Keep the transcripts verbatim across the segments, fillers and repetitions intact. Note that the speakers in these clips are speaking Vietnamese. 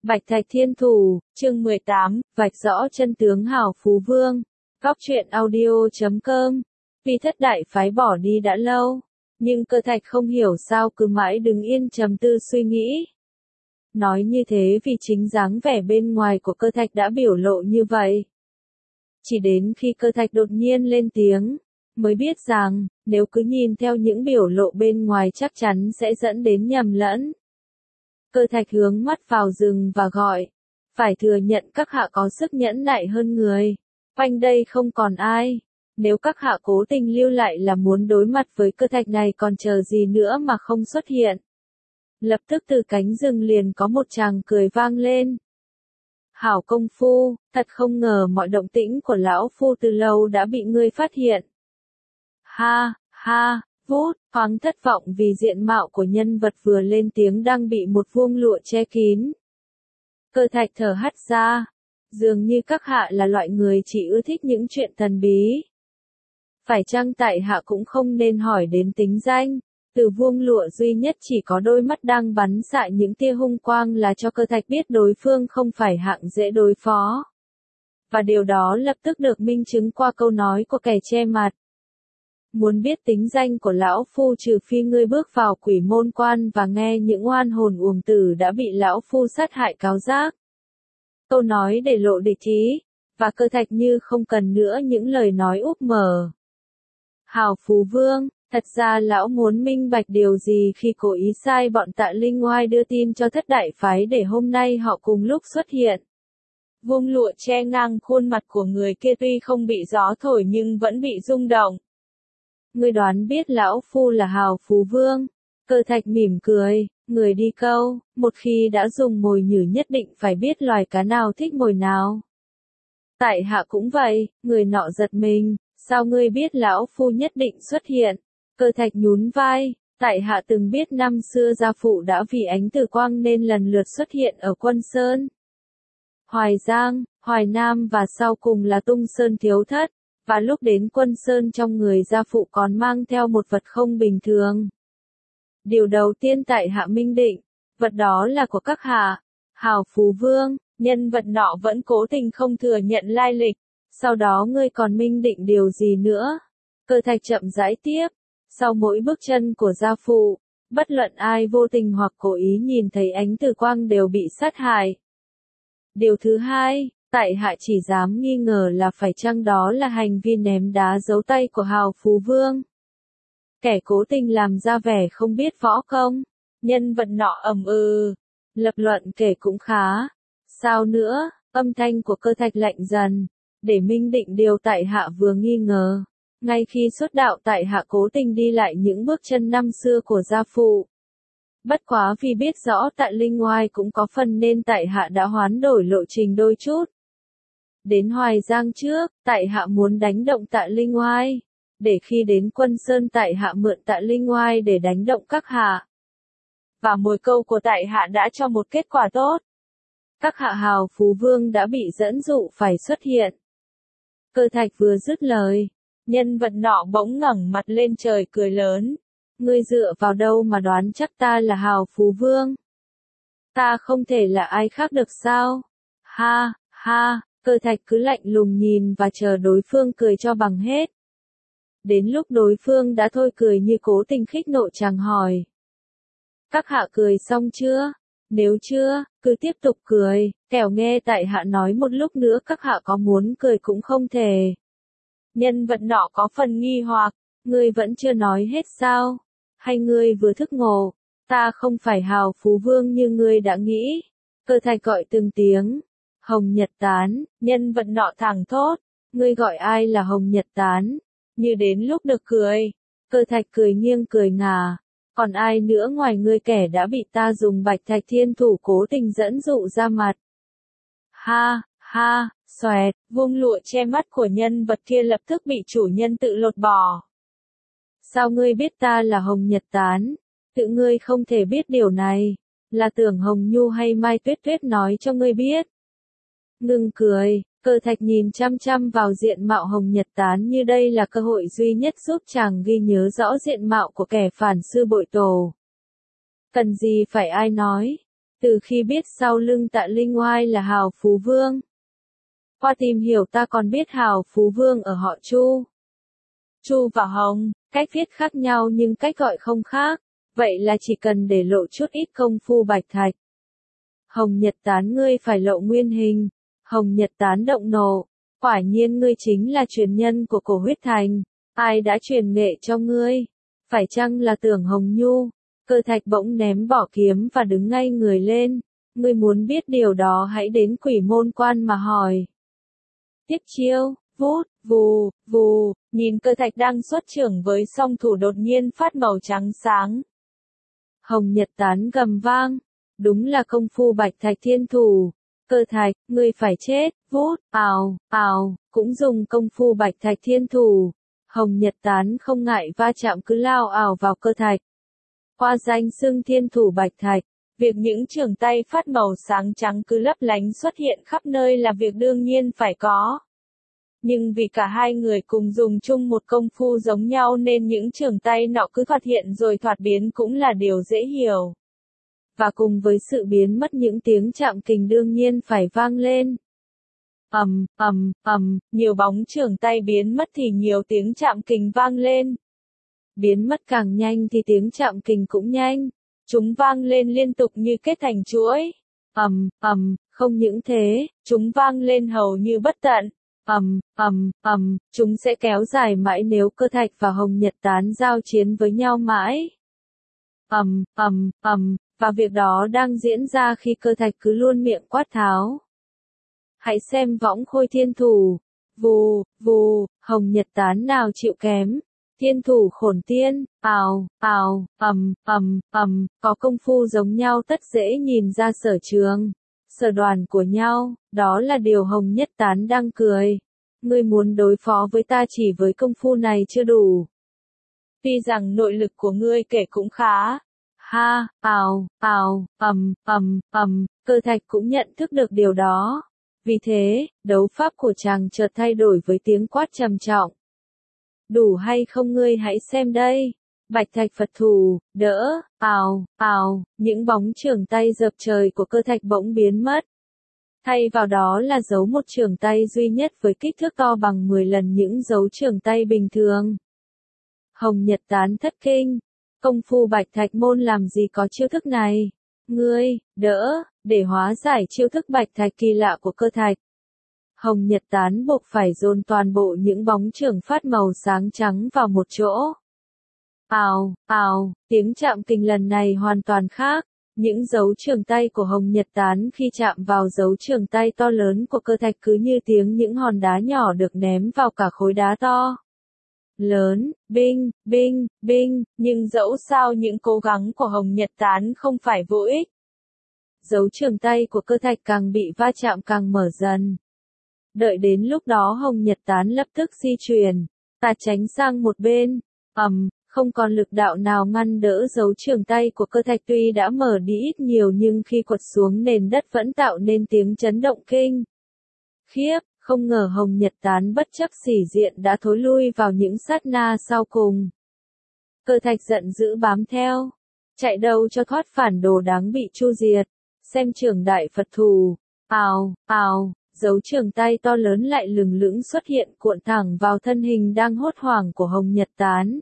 Bạch Thạch Thiên Thủ, chương mười tám, vạch rõ chân tướng Hào Phú Vương. Góc truyện audio chấm com. Vì thất đại phái bỏ đi đã lâu, nhưng Cơ Thạch không hiểu sao cứ mãi đứng yên trầm tư suy nghĩ. Nói như thế vì chính dáng vẻ bên ngoài của Cơ Thạch đã biểu lộ như vậy. Chỉ đến khi Cơ Thạch đột nhiên lên tiếng, mới biết rằng, nếu cứ nhìn theo những biểu lộ bên ngoài chắc chắn sẽ dẫn đến nhầm lẫn. Cơ Thạch hướng mắt vào rừng và gọi, phải thừa nhận các hạ có sức nhẫn nại hơn người. Quanh đây không còn ai. Nếu các hạ cố tình lưu lại là muốn đối mặt với Cơ Thạch này còn chờ gì nữa mà không xuất hiện. Lập tức từ cánh rừng liền có một tràng cười vang lên. Hảo công phu, thật không ngờ mọi động tĩnh của lão phu từ lâu đã bị ngươi phát hiện. Ha, ha, vút, thoáng thất vọng vì diện mạo của nhân vật vừa lên tiếng đang bị một vuông lụa che kín. Cơ Thạch thở hắt ra, dường như các hạ là loại người chỉ ưa thích những chuyện thần bí. Phải chăng tại hạ cũng không nên hỏi đến tính danh, từ vuông lụa duy nhất chỉ có đôi mắt đang bắn xạ những tia hung quang là cho Cơ Thạch biết đối phương không phải hạng dễ đối phó. Và điều đó lập tức được minh chứng qua câu nói của kẻ che mặt. Muốn biết tính danh của lão phu trừ phi ngươi bước vào quỷ môn quan và nghe những oan hồn uổng tử đã bị lão phu sát hại cáo giác. Câu nói để lộ địch ý, và Cơ Thạch như không cần nữa những lời nói úp mở. Hào Phú Vương, thật ra lão muốn minh bạch điều gì khi cố ý sai bọn Tạ Linh Oai đưa tin cho thất đại phái để hôm nay họ cùng lúc xuất hiện. Vuông lụa che ngang khuôn mặt của người kia tuy không bị gió thổi nhưng vẫn bị rung động. Ngươi đoán biết lão phu là Hào Phú Vương. Cơ Thạch mỉm cười, người đi câu, một khi đã dùng mồi nhử nhất định phải biết loài cá nào thích mồi nào. Tại hạ cũng vậy, người nọ giật mình, sao ngươi biết lão phu nhất định xuất hiện? Cơ Thạch nhún vai, tại hạ từng biết năm xưa gia phụ đã vì ánh tử quang nên lần lượt xuất hiện ở Quân Sơn, Hoài Giang, Hoài Nam và sau cùng là Tung Sơn Thiếu Thất. Và lúc đến Quân Sơn trong người gia phụ còn mang theo một vật không bình thường. Điều đầu tiên tại hạ minh định, vật đó là của các hạ, Hào Phú Vương. Nhân vật nọ vẫn cố tình không thừa nhận lai lịch. Sau đó ngươi còn minh định điều gì nữa? Cơ Thạch chậm rãi tiếp. Sau mỗi bước chân của gia phụ, bất luận ai vô tình hoặc cố ý nhìn thấy ánh tử quang đều bị sát hại. Điều thứ hai, tại hạ chỉ dám nghi ngờ là phải chăng đó là hành vi ném đá giấu tay của Hào Phú Vương. Kẻ cố tình làm ra vẻ không biết võ công. Nhân vật nọ ầm ừ. Lập luận kể cũng khá. Sao nữa, âm thanh của Cơ Thạch lạnh dần. Để minh định điều tại hạ vừa nghi ngờ. Ngay khi xuất đạo tại hạ cố tình đi lại những bước chân năm xưa của gia phụ. Bất quá vì biết rõ Tạ Linh Oai cũng có phần nên tại hạ đã hoán đổi lộ trình đôi chút. Đến Hoài Giang trước, tại hạ muốn đánh động Tạ Linh Oai, để khi đến Quân Sơn tại hạ mượn Tạ Linh Oai để đánh động các hạ. Và mồi câu của tại hạ đã cho một kết quả tốt. Các hạ Hào Phú Vương đã bị dẫn dụ phải xuất hiện. Cơ Thạch vừa dứt lời, nhân vật nọ bỗng ngẩng mặt lên trời cười lớn. Ngươi dựa vào đâu mà đoán chắc ta là Hào Phú Vương? Ta không thể là ai khác được sao? Ha, ha. Cơ Thạch cứ lạnh lùng nhìn và chờ đối phương cười cho bằng hết. Đến lúc đối phương đã thôi cười như cố tình khích nộ chàng hỏi. Các hạ cười xong chưa? Nếu chưa, cứ tiếp tục cười, kẻo nghe tại hạ nói một lúc nữa các hạ có muốn cười cũng không thể. Nhân vật nọ có phần nghi hoặc, ngươi vẫn chưa nói hết sao? Hay ngươi vừa thức ngộ? Ta không phải Hào Phú Vương như ngươi đã nghĩ. Cơ Thạch gọi từng tiếng. Hồng Nhật Tán, nhân vật nọ thẳng thốt, ngươi gọi ai là Hồng Nhật Tán? Như đến lúc được cười. Cơ Thạch cười nghiêng cười ngả, còn ai nữa ngoài ngươi kẻ đã bị ta dùng Bạch Thạch Thiên Thủ cố tình dẫn dụ ra mặt. Ha, ha, xoẹt, vuông lụa che mắt của nhân vật kia lập tức bị chủ nhân tự lột bỏ. Sao ngươi biết ta là Hồng Nhật Tán? Tự ngươi không thể biết điều này, là tưởng Hồng Nhu hay Mai Tuyết Tuyết nói cho ngươi biết. Ngừng cười, Cơ Thạch nhìn chăm chăm vào diện mạo Hồng Nhật Tán như đây là cơ hội duy nhất giúp chàng ghi nhớ rõ diện mạo của kẻ phản sư bội tổ. Cần gì phải ai nói? Từ khi biết sau lưng Tạ Linh Oai là Hào Phú Vương. Qua tìm hiểu ta còn biết Hào Phú Vương ở họ Chu. Chu và Hồng, cách viết khác nhau nhưng cách gọi không khác, vậy là chỉ cần để lộ chút ít công phu bạch thạch. Hồng Nhật Tán ngươi phải lộ nguyên hình. Hồng Nhật Tán động nộ, quả nhiên ngươi chính là truyền nhân của cổ huyết thành, ai đã truyền nghệ cho ngươi? Phải chăng là Tưởng Hồng Nhu? Cơ thạch bỗng ném bỏ kiếm và đứng ngay người lên, ngươi muốn biết điều đó hãy đến Quỷ Môn Quan mà hỏi. Tiếp chiêu, vút, vù, vù, nhìn cơ thạch đang xuất trưởng với song thủ đột nhiên phát màu trắng sáng. Hồng Nhật Tán gầm vang, đúng là công phu bạch thạch thiên thủ. Cơ thạch, ngươi phải chết, vút, ào, ào, cũng dùng công phu bạch thạch thiên thủ. Hồng Nhật Tán không ngại va chạm cứ lao ào vào cơ thạch. Qua danh xưng thiên thủ bạch thạch, việc những trường tay phát màu sáng trắng cứ lấp lánh xuất hiện khắp nơi là việc đương nhiên phải có. Nhưng vì cả hai người cùng dùng chung một công phu giống nhau nên những trường tay nọ cứ thoạt hiện rồi thoạt biến cũng là điều dễ hiểu. Và cùng với sự biến mất những tiếng chạm kình đương nhiên phải vang lên. Ầm, ầm, ầm, nhiều bóng trường tay biến mất thì nhiều tiếng chạm kình vang lên. Biến mất càng nhanh thì tiếng chạm kình cũng nhanh. Chúng vang lên liên tục như kết thành chuỗi. Ầm, ầm, không những thế, chúng vang lên hầu như bất tận. Ầm, ầm, ầm, chúng sẽ kéo dài mãi nếu cơ thạch và Hồng Nhật Tán giao chiến với nhau mãi. Ầm, ầm, ầm, và việc đó đang diễn ra khi cơ thạch cứ luôn miệng quát tháo. Hãy xem võng khôi thiên thủ. Vù, vù, Hồng Nhật Tán nào chịu kém. Thiên thủ khổn tiên, ào, ào, ầm, ầm, ầm, có công phu giống nhau tất dễ nhìn ra sở trường, sở đoàn của nhau, đó là điều Hồng Nhất Tán đang cười. Ngươi muốn đối phó với ta chỉ với công phu này chưa đủ. Tuy rằng nội lực của ngươi kể cũng khá. Ha, ào, ào, ầm, ầm, ầm, cơ thạch cũng nhận thức được điều đó. Vì thế, đấu pháp của chàng chợt thay đổi với tiếng quát trầm trọng. Đủ hay không ngươi hãy xem đây. Bạch thạch Phật thủ, đỡ, ào, ào, những bóng trường tay dập trời của cơ thạch bỗng biến mất. Thay vào đó là dấu một trường tay duy nhất với kích thước to bằng mười lần những dấu trường tay bình thường. Hồng Nhật Tán thất kinh. Công phu bạch thạch môn làm gì có chiêu thức này? Ngươi, đỡ, để hóa giải chiêu thức bạch thạch kỳ lạ của cơ thạch. Hồng Nhật Tán buộc phải dồn toàn bộ những bóng trường phát màu sáng trắng vào một chỗ. Ào, ào, tiếng chạm kình lần này hoàn toàn khác. Những dấu trường tay của Hồng Nhật Tán khi chạm vào dấu trường tay to lớn của cơ thạch cứ như tiếng những hòn đá nhỏ được ném vào cả khối đá to. Lớn, binh, binh, binh, nhưng dẫu sao những cố gắng của Hồng Nhật Tán không phải vô ích. Dấu trường tay của cơ thạch càng bị va chạm càng mở dần. Đợi đến lúc đó Hồng Nhật Tán lập tức di chuyển, tà tránh sang một bên, ầm, không còn lực đạo nào ngăn đỡ dấu trường tay của cơ thạch tuy đã mở đi ít nhiều nhưng khi quật xuống nền đất vẫn tạo nên tiếng chấn động kinh khiếp. Không ngờ Hồng Nhật Tán bất chấp sỉ diện đã thối lui vào những sát na sau cùng. Cơ thạch giận dữ bám theo. Chạy đâu cho thoát phản đồ đáng bị chu diệt. Xem trường đại Phật thủ. Ào, ào, dấu trường tay to lớn lại lừng lững xuất hiện cuộn thẳng vào thân hình đang hốt hoảng của Hồng Nhật Tán.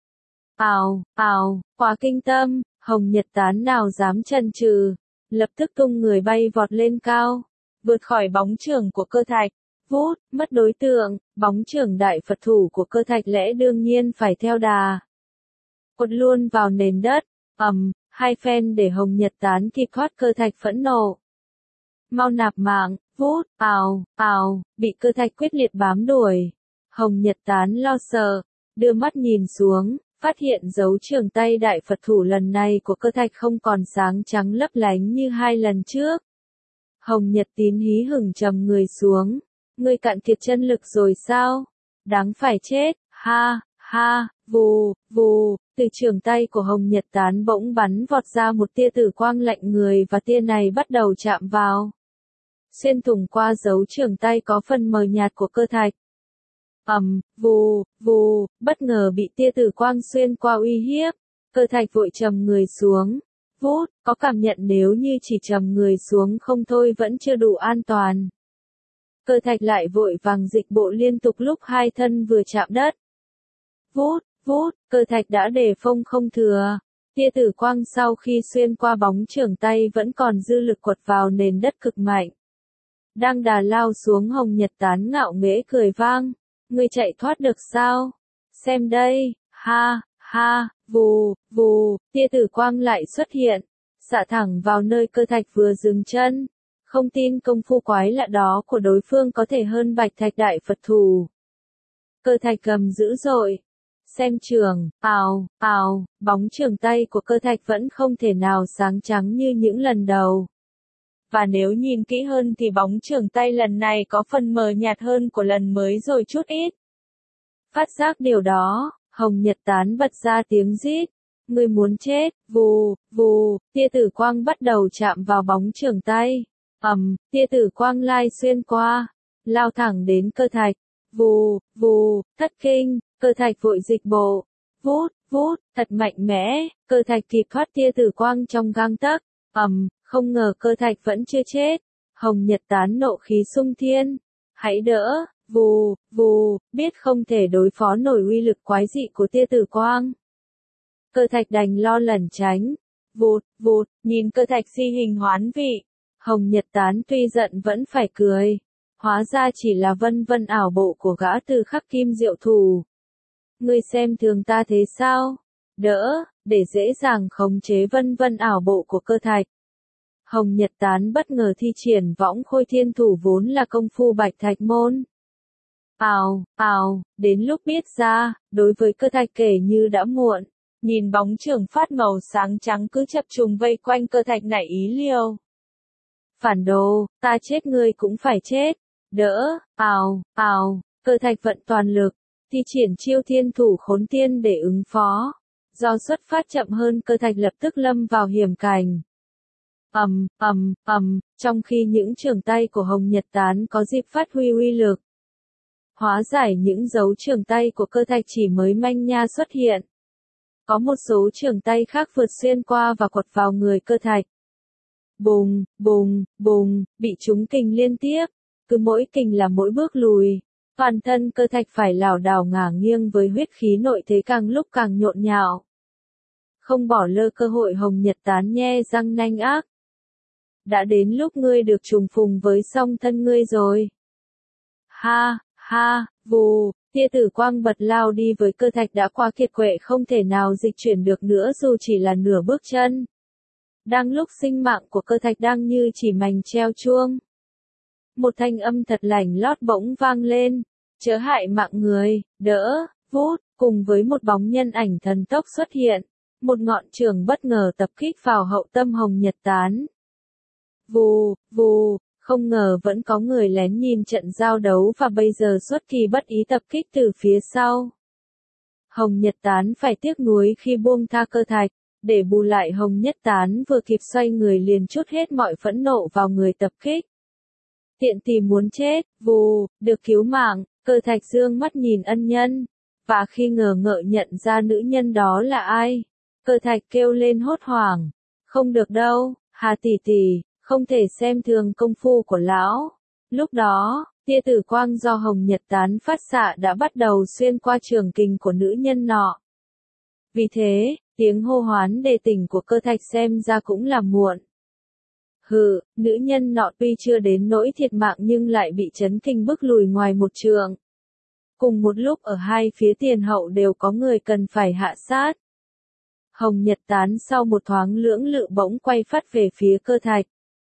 Ào, ào, quá kinh tâm, Hồng Nhật Tán nào dám chần chừ. Lập tức tung người bay vọt lên cao. Vượt khỏi bóng trường của cơ thạch. Vút, mất đối tượng, bóng trường đại Phật thủ của cơ thạch lẽ đương nhiên phải theo đà. Quật luôn vào nền đất, ầm, hai phen để Hồng Nhật Tán kịp thoát cơ thạch phẫn nộ. Mau nạp mạng, vút, ào, ào, bị cơ thạch quyết liệt bám đuổi. Hồng Nhật Tán lo sợ, đưa mắt nhìn xuống, phát hiện dấu trường tay đại Phật thủ lần này của cơ thạch không còn sáng trắng lấp lánh như hai lần trước. Hồng Nhật Tín hí hửng trầm người xuống. Ngươi cạn kiệt chân lực rồi sao? Đáng phải chết, ha, ha, vù, vù, từ trường tay của Hồng Nhật Tán bỗng bắn vọt ra một tia tử quang lạnh người và tia này bắt đầu chạm vào. Xuyên thủng qua dấu trường tay có phần mờ nhạt của cơ thạch. Ầm, vù, vù, bất ngờ bị tia tử quang xuyên qua uy hiếp. Cơ thạch vội trầm người xuống. vút, có cảm nhận nếu như chỉ trầm người xuống không thôi vẫn chưa đủ an toàn. Cơ thạch lại vội vàng dịch bộ liên tục lúc hai thân vừa chạm đất. Vút, vút, cơ thạch đã để phông không thừa. Tia tử quang sau khi xuyên qua bóng chưởng tay vẫn còn dư lực quật vào nền đất cực mạnh. Đang đà lao xuống Hồng Nhật Tán ngạo nghễ cười vang. Ngươi chạy thoát được sao? Xem đây, ha, ha, vù, vù, tia tử quang lại xuất hiện. Xạ thẳng vào nơi cơ thạch vừa dừng chân. Không tin công phu quái lạ đó của đối phương có thể hơn Bạch Thạch đại Phật thủ. Cơ thạch cầm dữ dội. Xem trường, ào, ào, bóng trường tay của cơ thạch vẫn không thể nào sáng trắng như những lần đầu. Và nếu nhìn kỹ hơn thì bóng trường tay lần này có phần mờ nhạt hơn của lần mới rồi chút ít. Phát giác điều đó, Hồng Nhật Tán bật ra tiếng rít. Ngươi muốn chết, vù, vù, tia tử quang bắt đầu chạm vào bóng trường tay. Ầm, tia tử quang lai xuyên qua, lao thẳng đến cơ thạch. Vù, vù, thất kinh, cơ thạch vội dịch bộ. Vút, vút, thật mạnh mẽ, cơ thạch kịp thoát tia tử quang trong gang tấc. Ầm, không ngờ cơ thạch vẫn chưa chết. Hồng Nhật Tán nộ khí sung thiên. Hãy đỡ, vù, vù, biết không thể đối phó nổi uy lực quái dị của tia tử quang. Cơ thạch đành lo lẩn tránh. Vụt, vụt, nhìn cơ thạch si hình hoán vị. Hồng Nhật Tán tuy giận vẫn phải cười. Hóa ra chỉ là vân vân ảo bộ của gã từ khắc kim diệu thủ. Ngươi xem thường ta thế sao? Đỡ, để dễ dàng khống chế vân vân ảo bộ của cơ thạch. Hồng Nhật Tán bất ngờ thi triển võng khôi thiên thủ vốn là công phu Bạch Thạch môn. Ào, ào, đến lúc biết ra, đối với cơ thạch kể như đã muộn. Nhìn bóng trường phát màu sáng trắng cứ chập trùng vây quanh cơ thạch nảy ý liều. Phản đồ, ta chết ngươi cũng phải chết. Đỡ, ào, ào, cơ thạch vận toàn lực, thi triển chiêu thiên thủ khốn tiên để ứng phó. Do xuất phát chậm hơn cơ thạch lập tức lâm vào hiểm cảnh. Ầm, ầm, ầm, trong khi những trường tay của Hồng Nhật Tán có dịp phát huy uy lực. Hóa giải những dấu trường tay của cơ thạch chỉ mới manh nha xuất hiện. Có một số trường tay khác vượt xuyên qua và quật vào người cơ thạch. Bùng, bùng, bùng, bị trúng kình liên tiếp. Cứ mỗi kình là mỗi bước lùi. Toàn thân cơ thạch phải lảo đảo ngả nghiêng với huyết khí nội thế càng lúc càng nhộn nhạo. Không bỏ lơ cơ hội Hồng Nhật Tán nhe răng nanh ác. Đã đến lúc ngươi được trùng phùng với song thân ngươi rồi. Ha, ha, vù, tia tử quang bật lao đi với cơ thạch đã qua kiệt quệ không thể nào dịch chuyển được nữa dù chỉ là nửa bước chân. Đang lúc sinh mạng của cơ thạch đang như chỉ mành treo chuông. Một thanh âm thật lành lót bỗng vang lên. Chớ hại mạng người, đỡ, vút, cùng với một bóng nhân ảnh thần tốc xuất hiện. Một ngọn trường bất ngờ tập kích vào hậu tâm Hồng Nhật Tán. Vù, vù, không ngờ vẫn có người lén nhìn trận giao đấu và bây giờ xuất kỳ bất ý tập kích từ phía sau. Hồng Nhật Tán phải tiếc nuối khi buông tha cơ thạch, để bù lại Hồng Nhật Tán vừa kịp xoay người liền trút hết mọi phẫn nộ vào người tập kích. Tiện tì muốn chết, vù, được cứu mạng, cơ thạch dương mắt nhìn ân nhân, và khi ngờ ngợ nhận ra nữ nhân đó là ai, cơ thạch kêu lên hốt hoảng, không được đâu, Hà tỷ tỷ, không thể xem thường công phu của lão. Lúc đó, tia tử quang do Hồng Nhật Tán phát xạ đã bắt đầu xuyên qua trường kình của nữ nhân nọ. Vì thế, tiếng hô hoán đề tỉnh của cơ thạch xem ra cũng là muộn. Hừ, nữ nhân nọ tuy chưa đến nỗi thiệt mạng nhưng lại bị chấn kinh bức lùi ngoài một trường. Cùng một lúc ở hai phía tiền hậu đều có người cần phải hạ sát. Hồng Nhật Tán sau một thoáng lưỡng lự bỗng quay phát về phía cơ thạch.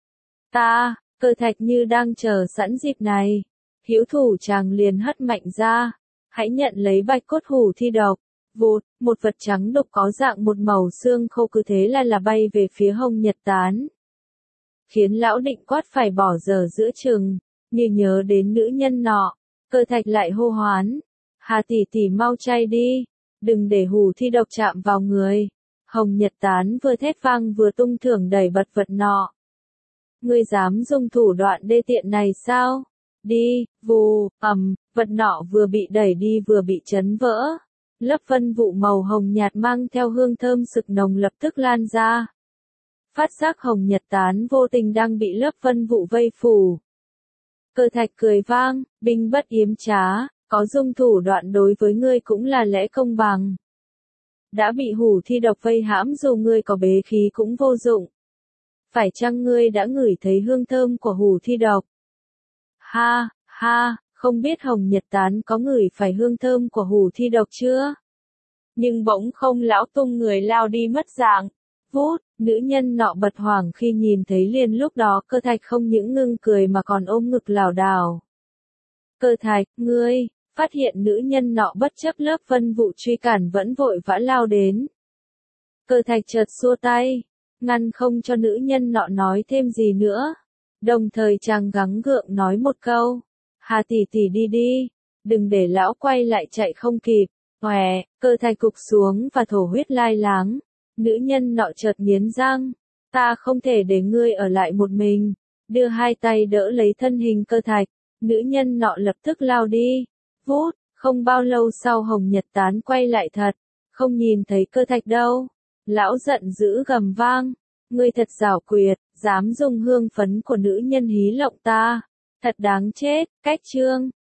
Ta, cơ thạch như đang chờ sẵn dịp này. Hữu thủ chàng liền hất mạnh ra. Hãy nhận lấy bạch cốt hủ thi độc. Vụt, một vật trắng đục có dạng một màu xương khô cứ thế là là bay về phía Hồng Nhật Tán. Khiến lão định quát phải bỏ dở giữa chừng, như nhớ đến nữ nhân nọ, cơ thạch lại hô hoán. Hà tỷ tỷ mau chay đi, đừng để hủ thi độc chạm vào người. Hồng Nhật Tán vừa thét vang vừa tung thưởng đẩy bật vật nọ. Ngươi dám dùng thủ đoạn đê tiện này sao? Đi, vù, ầm, vật nọ vừa bị đẩy đi vừa bị chấn vỡ. Lớp vân vụ màu hồng nhạt mang theo hương thơm sực nồng lập tức lan ra. phát giác Hồng Nhật Tán vô tình đang bị lớp vân vụ vây phủ. Cơ thạch cười vang, binh bất yếm trá, có dung thủ đoạn đối với ngươi cũng là lẽ công bằng. Đã bị hủ thi độc vây hãm dù ngươi có bế khí cũng vô dụng. Phải chăng ngươi đã ngửi thấy hương thơm của hủ thi độc? Ha, ha, không biết Hồng Nhật Tán có ngửi phải hương thơm của hủ thi độc chưa? Nhưng bỗng không lão tung người lao đi mất dạng. Vút, nữ nhân nọ bật hoảng khi nhìn thấy liền lúc đó cơ thạch không những ngưng cười mà còn ôm ngực lảo đảo. Cơ thạch, ngươi, phát hiện nữ nhân nọ bất chấp lớp vân vụ truy cản vẫn vội vã lao đến. Cơ thạch chợt xua tay, ngăn không cho nữ nhân nọ nói thêm gì nữa. Đồng thời chàng gắng gượng nói một câu. Hà tỷ tỷ đi đi, đừng để lão quay lại chạy không kịp. Hòe, cơ thạch cục xuống và thổ huyết lai láng. Nữ nhân nọ chợt nghiến răng. Ta không thể để ngươi ở lại một mình. Đưa hai tay đỡ lấy thân hình cơ thạch. Nữ nhân nọ lập tức lao đi. Vút, không bao lâu sau Hồng Nhật Tán quay lại thật. Không nhìn thấy cơ thạch đâu. Lão giận dữ gầm vang. Ngươi thật giảo quyệt, dám dùng hương phấn của nữ nhân hí lộng ta. Thật đáng chết, cách chương.